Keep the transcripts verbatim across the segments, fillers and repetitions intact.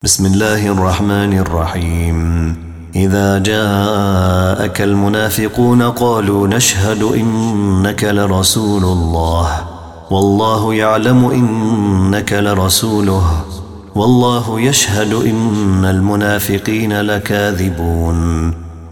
بسم الله الرحمن الرحيم. إذا جاءك المنافقون قالوا نشهد إنك لرسول الله والله يعلم إنك لرسوله والله يشهد إن المنافقين لكاذبون.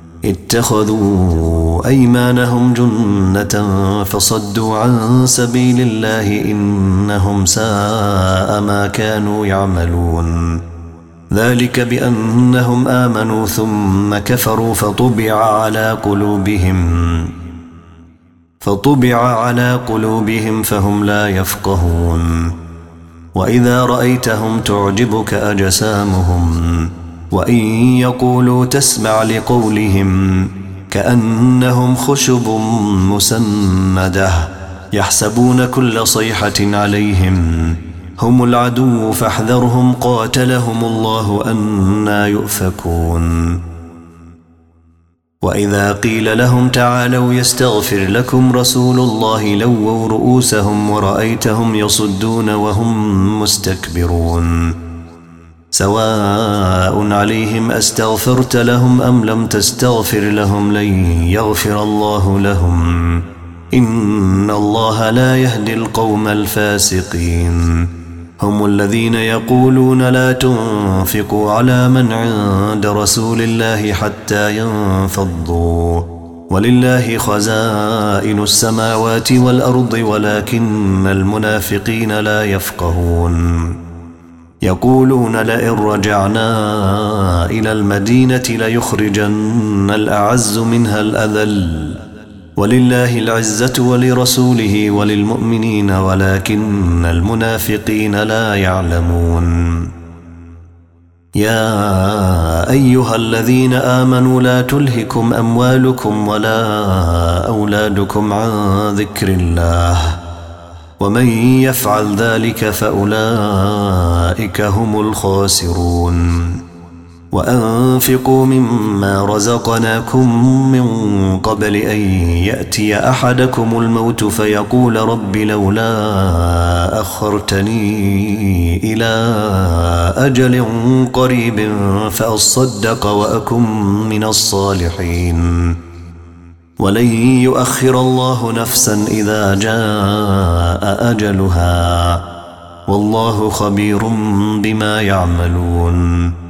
اتخذوا أيمانهم جنة فصدوا عن سبيل الله إنهم ساء ما كانوا يعملون. ذلك بأنهم آمنوا ثم كفروا فطبع على قلوبهم فطبع على قلوبهم فهم لا يفقهون. وإذا رأيتهم تعجبك أجسامهم وإن يقولوا تسمع لقولهم كأنهم خشب مسندة يحسبون كل صيحة عليهم هم العدو فاحذرهم قاتلهم الله أنى يؤفكون. وإذا قيل لهم تعالوا يستغفر لكم رسول الله لووا رؤوسهم ورأيتهم يصدون وهم مستكبرون. سواء عليهم أستغفرت لهم أم لم تستغفر لهم لن يغفر الله لهم إن الله لا يهدي القوم الفاسقين. هم الذين يقولون لا تنفقوا على من عند رسول الله حتى ينفضوا ولله خزائن السماوات والأرض ولكن المنافقين لا يفقهون. يقولون لئن رجعنا إلى المدينة ليخرجن الأعز منها الأذل ولله العزة ولرسوله وللمؤمنين ولكن المنافقين لا يعلمون. يا أيها الذين آمنوا لا تلهكم أموالكم ولا أولادكم عن ذكر الله ومن يفعل ذلك فأولئك هم الخاسرون. وأنفقوا مما رزقناكم من قبل أن يأتي أحدكم الموت فيقول رب لولا أخرتني إلى أجل قريب فأصدق وأكن من الصالحين ولن يؤخر الله نفسا إذا جاء أجلها والله خبير بما يعملون.